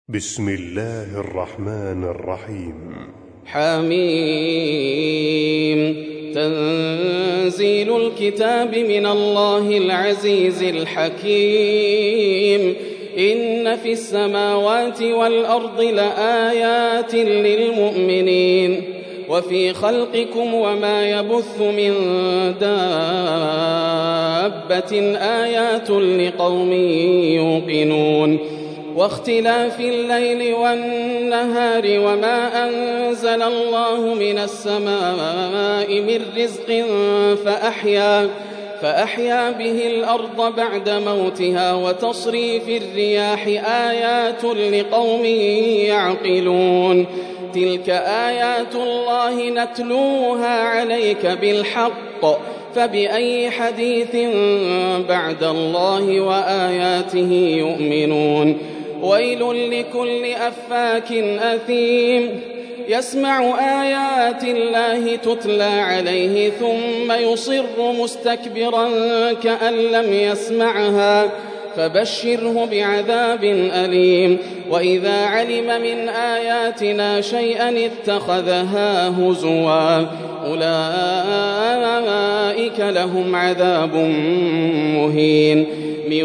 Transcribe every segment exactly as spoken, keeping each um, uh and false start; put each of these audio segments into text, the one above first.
بسم الله الرحمن الرحيم. حميم. تنزيل الكتاب من الله العزيز الحكيم. إن في السماوات والأرض لآيات للمؤمنين وفي خلقكم وما يبث من دابة آيات لقوم يوقنون. واختلاف الليل والنهار وما أنزل الله من السماء من رزق فأحيا, فأحيا به الأرض بعد موتها وتصريف الرياح آيات لقوم يعقلون. تلك آيات الله نتلوها عليك بالحق فبأي حديث بعد الله وآياته يؤمنون. ويل لكل أفاك أثيم يسمع آيات الله تتلى عليه ثم يصر مستكبرا كأن لم يسمعها فبشره بعذاب أليم. وإذا علم من آياتنا شيئا اتخذها هزوا أولئك لهم عذاب مهين من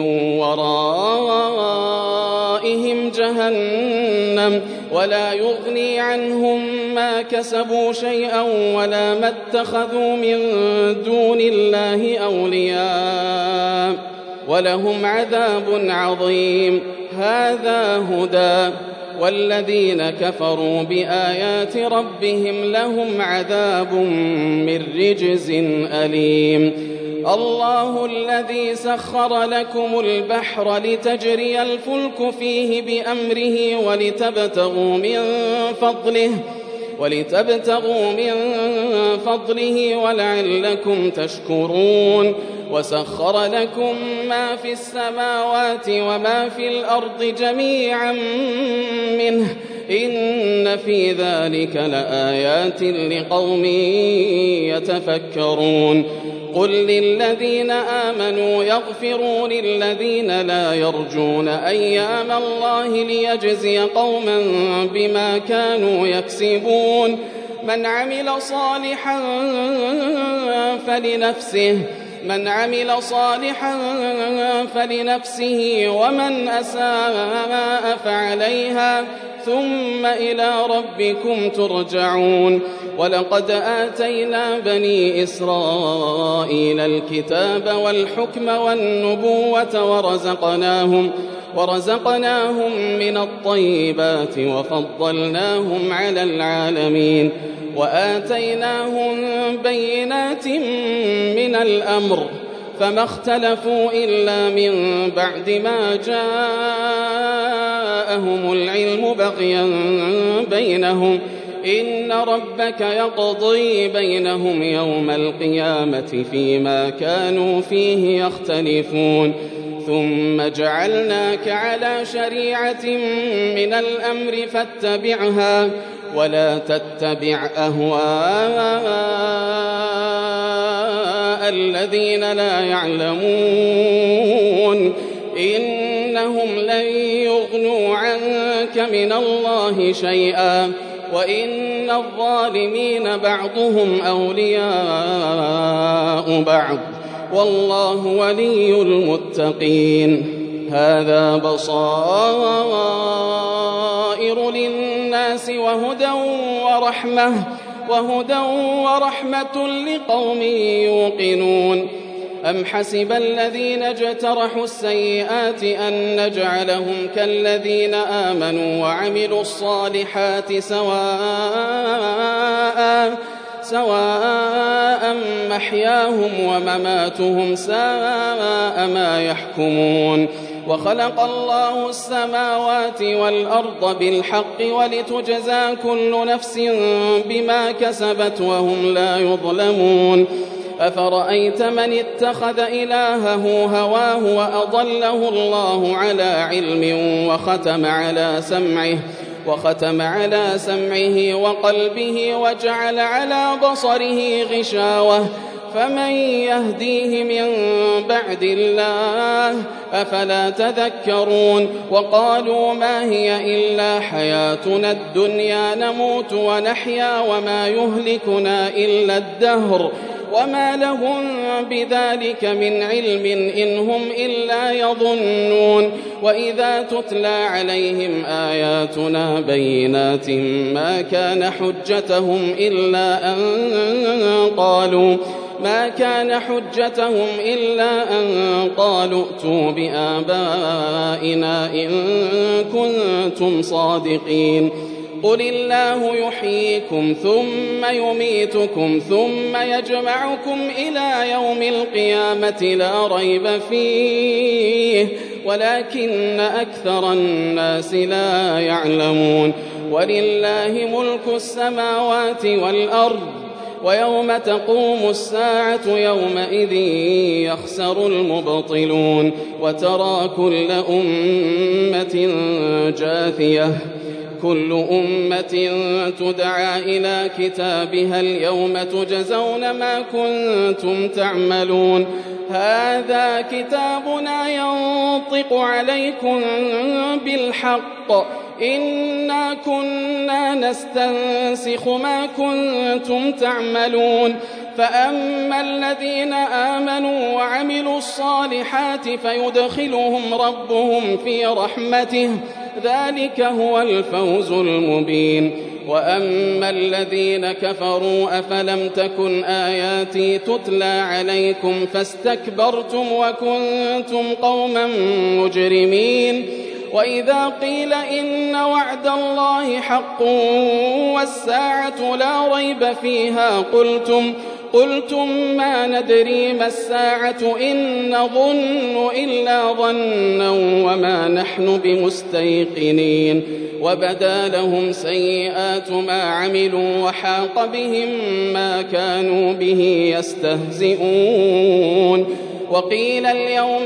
ورائهم جهنم ولا يغني عنهم ما كسبوا شيئا ولا ما اتخذوا من دون الله أولياء ولهم عذاب عظيم. هذا هدى والذين كفروا بآيات ربهم لهم عذاب من رجز أليم. الله الذي سخر لكم البحر لتجري الفلك فيه بأمره ولتبتغوا من فضله ولتبتغوا من فضله ولعلكم تشكرون. وسخر لكم ما في السماوات وما في الأرض جميعا منه إن في ذلك لآيات لقوم يتفكرون. قل للذين آمنوا يغفروا للذين لا يرجون أيام الله ليجزي قوما بما كانوا يكسبون. من عمل صالحا فلنفسه من عمل صالحا فلنفسه ومن أساء فعليها ثم إلى ربكم ترجعون. ولقد آتينا بني إسرائيل الكتاب والحكم والنبوة ورزقناهم ورزقناهم من الطيبات وفضلناهم على العالمين وآتيناهم بينات من الأمر فما اختلفوا إلا من بعد ما جاءهم العلم بغيا بينهم إن ربك يقضي بينهم يوم القيامة فيما كانوا فيه يختلفون. ثم جعلناك على شريعة من الأمر فاتبعها ولا تتبع أهواء الذين لا يعلمون إنهم لن يغنوا عنك من الله شيئا وإن الظالمين بعضهم أولياء بعض والله ولي المتقين. هذا بصائر للناس وهدى ورحمة وهدى ورحمة لقوم يوقنون. أم حسب الذين اجترحوا السيئات أن نجعلهم كالذين آمنوا وعملوا الصالحات سواء سواء محياهم ومماتهم ساء ما يحكمون. وخلق الله السماوات والأرض بالحق ولتجزى كل نفس بما كسبت وهم لا يظلمون. أفرأيت من اتخذ إلهه هواه وأضله الله على علم وختم على سمعه وختم على سمعه وقلبه وجعل على بصره غشاوة فمن يهديه من بعد الله أفلا تذكرون وقالوا ما هي إلا حياتنا الدنيا نموت ونحيا وما يهلكنا إلا الدهر وما لهم بذلك من علم إن هم إلا يظنون وإذا تتلى عليهم آياتنا بينات ما كان حجتهم إلا أن قالوا ما كان حجتهم إلا أن قالوا ائتوا بآبائنا إن كنتم صادقين قل الله يحييكم ثم يميتكم ثم يجمعكم إلى يوم القيامة لا ريب فيه ولكن أكثر الناس لا يعلمون ولله ملك السماوات والأرض ويوم تقوم الساعة يومئذ يخسر المبطلون وترى كل أمة جاثية كل أمة تدعى إلى كتابها اليوم تجزون ما كنتم تعملون هذا كتابنا ينطق عليكم بالحق إنا كنا نستنسخ ما كنتم تعملون فأما الذين آمنوا وعملوا الصالحات فيدخلهم ربهم في رحمته ذلك هو الفوز المبين وأما الذين كفروا أفلم تكن آياتي تتلى عليكم فاستكبرتم وكنتم قوما مجرمين وإذا قيل إن وعد الله حق والساعة لا ريب فيها قلتم قلتم ما ندري ما الساعة إن نظن إلا ظنا وما نحن بمستيقنين وبدا لهم سيئات ما عملوا وحاق بهم ما كانوا به يستهزئون وقيل اليوم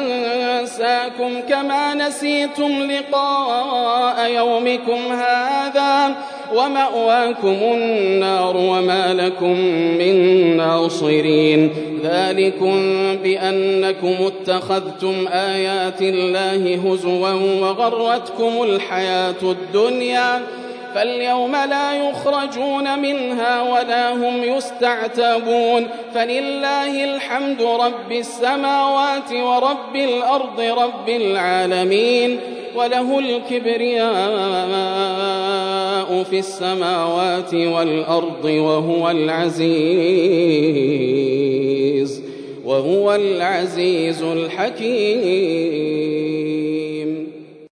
ننساكم كما نسيتم لقاء يومكم هذا ومأواكم النار وما لكم من ناصرين ذلكم بأنكم اتخذتم آيات الله هزوا وغرتكم الحياة الدنيا فاليوم لا يخرجون منها ولا هم يستعتبون فلله الحمد رب السماوات ورب الأرض رب العالمين وله الكبرياء في السماوات والأرض وهو العزيز وهو العزيز الحكيم.